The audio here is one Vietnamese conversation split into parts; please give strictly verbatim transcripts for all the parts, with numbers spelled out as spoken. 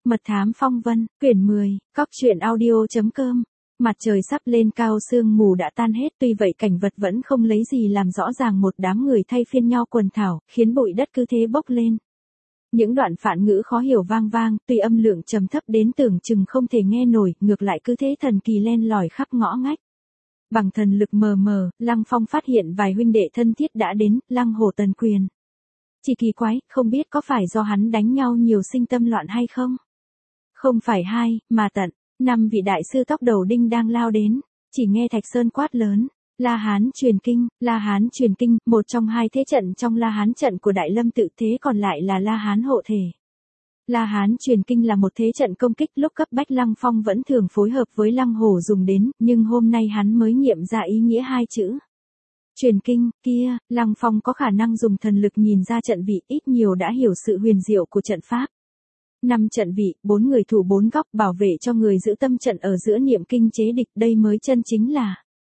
Mật thám phong vân, quyển mười, cóc truyện audio.com. Mặt trời sắp lên cao, sương mù đã tan hết, tuy vậy cảnh vật vẫn không lấy gì làm rõ ràng, một đám người thay phiên nhau quần thảo, khiến bụi đất cứ thế bốc lên. Những đoạn phạn ngữ khó hiểu vang vang, tuy âm lượng trầm thấp đến tưởng chừng không thể nghe nổi, ngược lại cứ thế thần kỳ len lỏi khắp ngõ ngách. Bằng thần lực mờ mờ, Lăng Phong phát hiện vài huynh đệ thân thiết đã đến, Lăng Hổ, Tần Quyền. Chỉ kỳ quái, không biết có phải do hắn đánh nhau nhiều sinh tâm loạn hay không? Không phải hai, mà tận, năm vị đại sư tóc đầu đinh đang lao đến, chỉ nghe Thạch Sơn quát lớn, La Hán truyền kinh, La Hán truyền kinh, một trong hai thế trận trong La Hán trận của Đại Lâm tự, thế còn lại là La Hán hộ thể. La Hán truyền kinh là một thế trận công kích lúc cấp bách Lăng Phong vẫn thường phối hợp với Lăng Hổ dùng đến, nhưng hôm nay hắn mới nghiệm ra ý nghĩa hai chữ. Truyền kinh, kia, Lăng Phong có khả năng dùng thần lực nhìn ra trận vị, ít nhiều đã hiểu sự huyền diệu của trận pháp. Năm trận vị, bốn người thủ bốn góc, bảo vệ cho người giữ tâm trận ở giữa, niệm kinh chế địch, đây mới chân chính là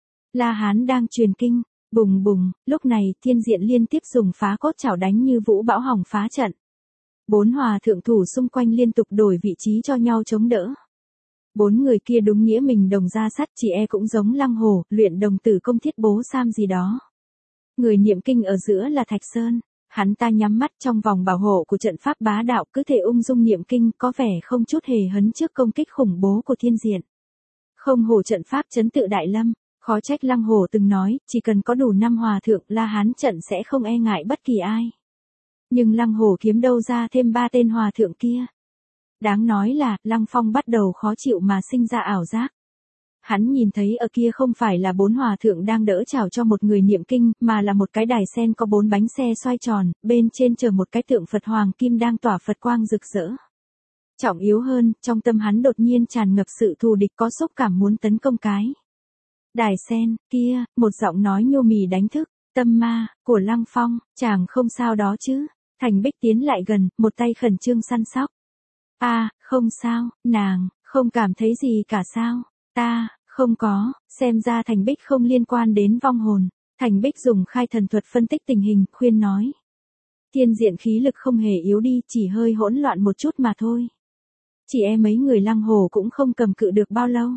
La Hán đang truyền kinh. Bùng bùng, lúc này Thiên Diện liên tiếp dùng phá cốt chảo đánh như vũ bão hòng phá trận. Bốn hòa thượng thủ xung quanh liên tục đổi vị trí cho nhau chống đỡ. Bốn người kia đúng nghĩa mình đồng ra sắt, chỉ e cũng giống Lăng Hổ, luyện đồng tử công thiết bố sam gì đó. Người niệm kinh ở giữa là Thạch Sơn, hắn ta nhắm mắt trong vòng bảo hộ của trận pháp bá đạo, cứ thể ung dung niệm kinh, có vẻ không chút hề hấn trước công kích khủng bố của Thiên Diện. Không hổ trận pháp trấn tự Đại Lâm, khó trách Lăng Hổ từng nói, chỉ cần có đủ năm hòa thượng, La Hán trận sẽ không e ngại bất kỳ ai. Nhưng Lăng Hổ kiếm đâu ra thêm ba tên hòa thượng kia? Đáng nói là, Lăng Phong bắt đầu khó chịu mà sinh ra ảo giác. Hắn nhìn thấy ở kia không phải là bốn hòa thượng đang đỡ chào cho một người niệm kinh, mà là một cái đài sen có bốn bánh xe xoay tròn, bên trên chở một cái tượng Phật Hoàng Kim đang tỏa Phật quang rực rỡ. Trọng yếu hơn, trong tâm hắn đột nhiên tràn ngập sự thù địch, có xúc cảm muốn tấn công cái đài sen kia. Một giọng nói nhô mì đánh thức tâm ma của Lăng Phong, chàng không sao đó chứ? Thành Bích tiến lại gần, một tay khẩn trương săn sóc. A, à, không sao, nàng, không cảm thấy gì cả sao? Ta, không có, xem ra Thành Bích không liên quan đến vong hồn. Thành Bích dùng khai thần thuật phân tích tình hình, khuyên nói. Thiên Diện khí lực không hề yếu đi, chỉ hơi hỗn loạn một chút mà thôi. Chỉ e mấy người Lăng Hổ cũng không cầm cự được bao lâu.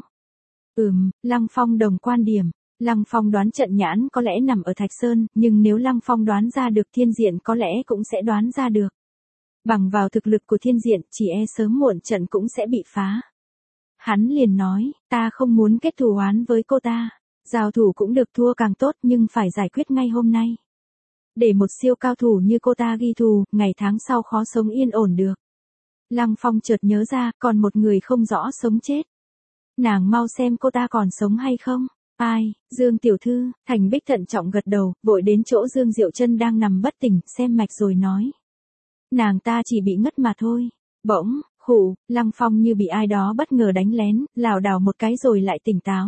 Ừm, Lăng Phong đồng quan điểm. Lăng Phong đoán trận nhãn có lẽ nằm ở Thạch Sơn, nhưng nếu Lăng Phong đoán ra được, Thiên Diện có lẽ cũng sẽ đoán ra được. Bằng vào thực lực của Thiên Diện, chỉ e sớm muộn trận cũng sẽ bị phá. Hắn liền nói, ta không muốn kết thù oán với cô ta. Giao thủ cũng được, thua càng tốt, nhưng phải giải quyết ngay hôm nay. Để một siêu cao thủ như cô ta ghi thù, ngày tháng sau khó sống yên ổn được. Lăng Phong chợt nhớ ra, còn một người không rõ sống chết. Nàng mau xem cô ta còn sống hay không. Ai, Dương tiểu thư? Thành Bích thận trọng gật đầu, vội đến chỗ Dương Diệu Chân đang nằm bất tỉnh, xem mạch rồi nói. Nàng ta chỉ bị ngất mà thôi. Bỗng, khụ, Lăng Phong như bị ai đó bất ngờ đánh lén, lảo đảo một cái rồi lại tỉnh táo.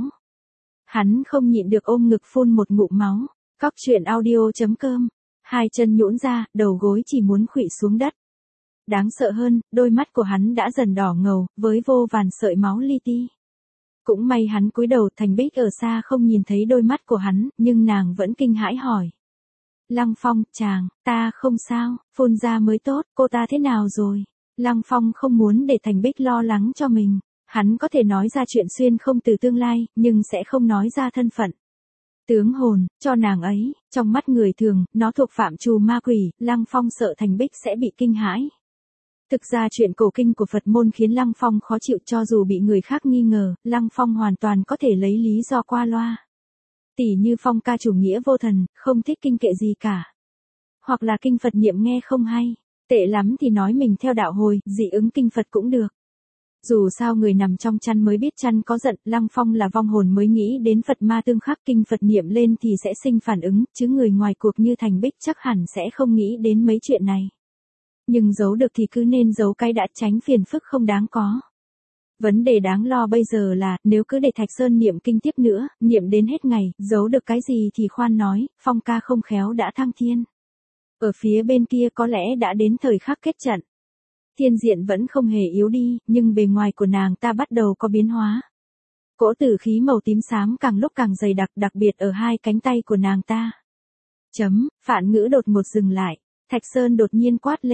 Hắn không nhịn được ôm ngực phun một ngụm máu. Cóc truyện audio.com. Hai chân nhũn ra, đầu gối chỉ muốn khuỵu xuống đất. Đáng sợ hơn, đôi mắt của hắn đã dần đỏ ngầu, với vô vàn sợi máu li ti. Cũng may hắn cúi đầu, Thành Bích ở xa không nhìn thấy đôi mắt của hắn, nhưng nàng vẫn kinh hãi hỏi. Lăng Phong, chàng, ta không sao, phun ra mới tốt, cô ta thế nào rồi? Lăng Phong không muốn để Thành Bích lo lắng cho mình. Hắn có thể nói ra chuyện xuyên không từ tương lai, nhưng sẽ không nói ra thân phận. Tướng hồn, cho nàng ấy, trong mắt người thường, nó thuộc phạm trù ma quỷ, Lăng Phong sợ Thành Bích sẽ bị kinh hãi. Thực ra chuyện cổ kinh của Phật môn khiến Lăng Phong khó chịu, cho dù bị người khác nghi ngờ, Lăng Phong hoàn toàn có thể lấy lý do qua loa. Tỉ như Phong ca chủ nghĩa vô thần, không thích kinh kệ gì cả. Hoặc là kinh Phật niệm nghe không hay, tệ lắm thì nói mình theo đạo hồi, dị ứng kinh Phật cũng được. Dù sao người nằm trong chăn mới biết chăn có giận, Lăng Phong là vong hồn mới nghĩ đến Phật ma tương khắc, kinh Phật niệm lên thì sẽ sinh phản ứng, chứ người ngoài cuộc như Thành Bích chắc hẳn sẽ không nghĩ đến mấy chuyện này. Nhưng giấu được thì cứ nên giấu cái đã, tránh phiền phức không đáng có. Vấn đề đáng lo bây giờ là, nếu cứ để Thạch Sơn niệm kinh tiếp nữa, niệm đến hết ngày, giấu được cái gì thì khoan nói, Phong ca không khéo đã thăng thiên. Ở phía bên kia có lẽ đã đến thời khắc kết trận. Thiên Diện vẫn không hề yếu đi, nhưng bề ngoài của nàng ta bắt đầu có biến hóa. Cỗ tử khí màu tím xám càng lúc càng dày đặc, đặc biệt ở hai cánh tay của nàng ta. Chấm, phạn ngữ đột ngột dừng lại. Thạch Sơn đột nhiên quát lên.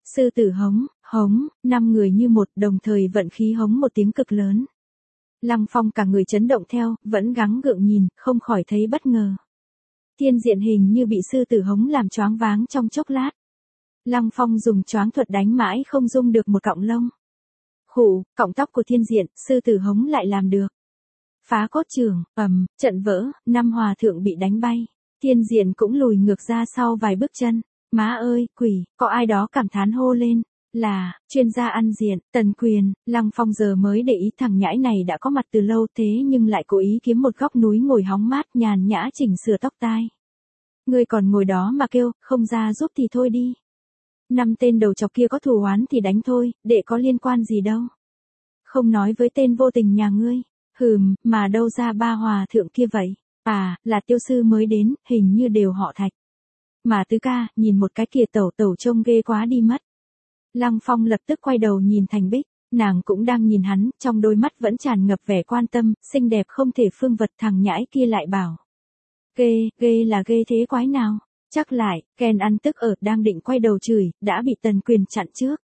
Sư tử hống, hống, năm người như một đồng thời vận khí hống một tiếng cực lớn. Lăng Phong cả người chấn động theo, vẫn gắng gượng nhìn, không khỏi thấy bất ngờ. Thiên Diện hình như bị sư tử hống làm choáng váng trong chốc lát. Lăng Phong dùng choáng thuật đánh mãi không dung được một cọng lông. Khụ, cọng tóc của Thiên Diện, sư tử hống lại làm được. Phá cốt trường, ầm, trận vỡ, năm hòa thượng bị đánh bay. Thiên Diện cũng lùi ngược ra sau vài bước chân. Má ơi, quỷ, có ai đó cảm thán hô lên. Là, chuyên gia ăn diện, Tần Quyền. Lăng Phong giờ mới để ý thằng nhãi này đã có mặt từ lâu thế nhưng lại cố ý kiếm một góc núi ngồi hóng mát nhàn nhã chỉnh sửa tóc tai. Ngươi còn ngồi đó mà kêu, không ra giúp thì thôi đi. Năm tên đầu chọc kia có thù oán thì đánh thôi, đệ có liên quan gì đâu. Không nói với tên vô tình nhà ngươi. Hừm, mà đâu ra ba hòa thượng kia vậy? À, là tiêu sư mới đến, hình như đều họ Thạch. Mà tứ ca, nhìn một cái kia tẩu tẩu trông ghê quá đi mất. Lăng Phong lập tức quay đầu nhìn Thành Bích, nàng cũng đang nhìn hắn, trong đôi mắt vẫn tràn ngập vẻ quan tâm, xinh đẹp không thể phương vật. Thằng nhãi kia lại bảo. Ghê, ghê là ghê thế quái nào? Chắc lại, Ken ăn tức ở đang định quay đầu chửi, đã bị Tần Quyền chặn trước.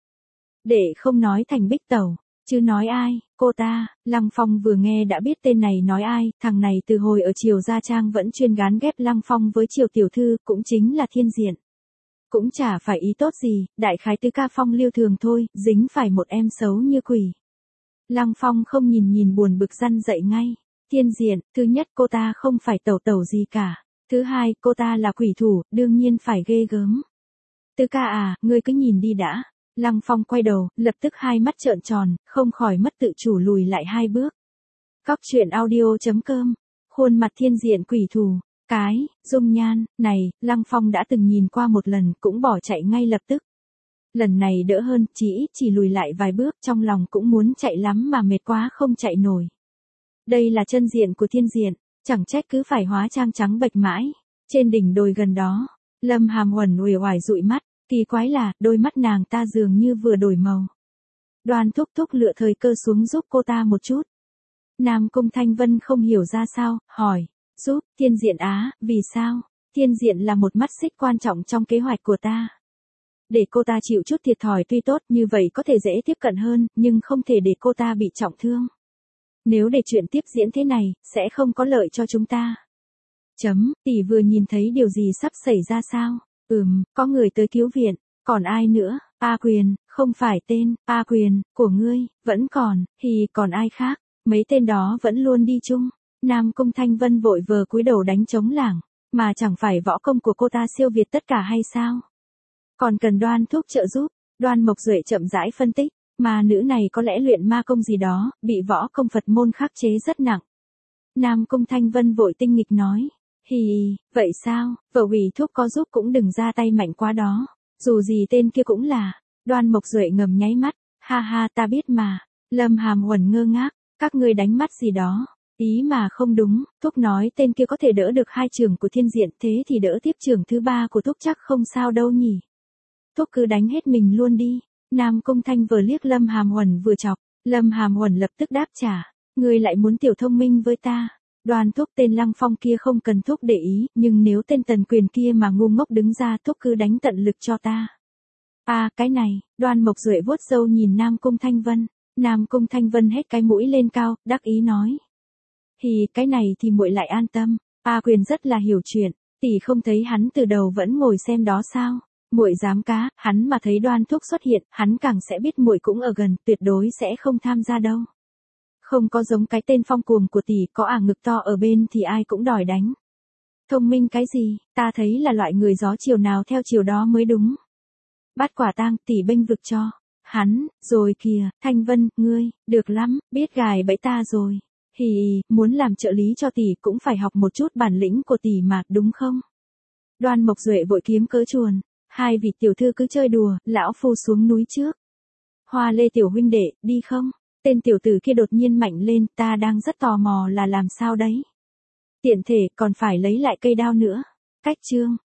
Để không nói Thành Bích tẩu, chứ nói ai, cô ta. Lăng Phong vừa nghe đã biết tên này nói ai, thằng này từ hồi ở Triều Gia Trang vẫn chuyên gán ghép Lăng Phong với Triều Tiểu Thư, cũng chính là Thiên Diện. Cũng chả phải ý tốt gì, đại khái tứ ca phong lưu thường thôi, dính phải một em xấu như quỷ. Lăng Phong không nhìn nhìn buồn bực răn dậy ngay. Thiên Diện, thứ nhất cô ta không phải tẩu tẩu gì cả. Thứ hai, cô ta là quỷ thủ, đương nhiên phải ghê gớm. Tứ ca à, ngươi cứ nhìn đi đã. Lăng Phong quay đầu, lập tức hai mắt trợn tròn, không khỏi mất tự chủ lùi lại hai bước. Cóc truyện audio chấm com. Khuôn mặt Thiên Diện quỷ thủ. Cái, dung nhan, này, Lăng Phong đã từng nhìn qua một lần, cũng bỏ chạy ngay lập tức. Lần này đỡ hơn, chỉ chỉ lùi lại vài bước, trong lòng cũng muốn chạy lắm mà mệt quá không chạy nổi. Đây là chân diện của Thiên Diện, chẳng trách cứ phải hóa trang trắng bệch mãi. Trên đỉnh đồi gần đó, Lâm Hàm Huẩn uể oải dụi mắt, kỳ quái là, đôi mắt nàng ta dường như vừa đổi màu. Đoan Thúc Thúc lựa thời cơ xuống giúp cô ta một chút. Nam Cung Thanh Vân không hiểu ra sao, hỏi. Giúp, Thiên Diện á, vì sao? Thiên Diện là một mắt xích quan trọng trong kế hoạch của ta. Để cô ta chịu chút thiệt thòi tuy tốt, như vậy có thể dễ tiếp cận hơn, nhưng không thể để cô ta bị trọng thương. Nếu để chuyện tiếp diễn thế này, sẽ không có lợi cho chúng ta. Chấm, tỷ vừa nhìn thấy điều gì sắp xảy ra sao? Ừm, có người tới cứu viện, còn ai nữa? A Quyền, không phải tên, A Quyền, của ngươi, vẫn còn, thì còn ai khác? Mấy tên đó vẫn luôn đi chung. Nam Cung Thanh Vân vội vờ cúi đầu đánh trống lảng, mà chẳng phải võ công của cô ta siêu việt tất cả hay sao? Còn cần Đoan Thúc trợ giúp. Đoan Mộc Duệ chậm rãi phân tích, mà nữ này có lẽ luyện ma công gì đó, bị võ công Phật môn khắc chế rất nặng. Nam Cung Thanh Vân vội tinh nghịch nói, hì, vậy sao, vợ ủy thúc có giúp cũng đừng ra tay mạnh quá đó, dù gì tên kia cũng là. Đoan Mộc Duệ ngầm nháy mắt, ha ha ta biết mà. Lâm Hàm Huẩn ngơ ngác, các ngươi đánh mắt gì đó. Ý mà không đúng, Thúc nói tên kia có thể đỡ được hai trường của Thiên Diện, thế thì đỡ tiếp trường thứ ba của Thúc chắc không sao đâu nhỉ. Thúc cứ đánh hết mình luôn đi. Nam Cung Thanh vừa liếc Lâm Hàm Huẩn vừa chọc, Lâm Hàm Huẩn lập tức đáp trả, ngươi lại muốn tiểu thông minh với ta. Đoan Thúc tên Lăng Phong kia không cần Thúc để ý, nhưng nếu tên Tần Quyền kia mà ngu ngốc đứng ra Thúc cứ đánh tận lực cho ta. À, cái này, Đoan Mộc Duệ vuốt râu nhìn Nam Cung Thanh Vân. Nam Cung Thanh Vân hết cái mũi lên cao, đắc ý nói. Thì cái này thì muội lại an tâm, A Quyền rất là hiểu chuyện, tỷ không thấy hắn từ đầu vẫn ngồi xem đó sao? Muội dám cá, hắn mà thấy Đoan Thúc xuất hiện, hắn càng sẽ biết muội cũng ở gần, tuyệt đối sẽ không tham gia đâu. Không có giống cái tên Phong cuồng của tỷ, có ả ngực to ở bên thì ai cũng đòi đánh. Thông minh cái gì, ta thấy là loại người gió chiều nào theo chiều đó mới đúng. Bắt quả tang, tỷ bênh vực cho. Hắn, rồi kìa, Thanh Vân, ngươi, được lắm, biết gài bẫy ta rồi. Hì, muốn làm trợ lý cho tỷ cũng phải học một chút bản lĩnh của tỷ mà, đúng không? Đoan Mộc Duệ vội kiếm cớ chuồn. Hai vị tiểu thư cứ chơi đùa, lão phu xuống núi trước. Hoa Lê tiểu huynh đệ, đi không? Tên tiểu tử kia đột nhiên mạnh lên, ta đang rất tò mò là làm sao đấy. Tiện thể còn phải lấy lại cây đao nữa. Cách chương.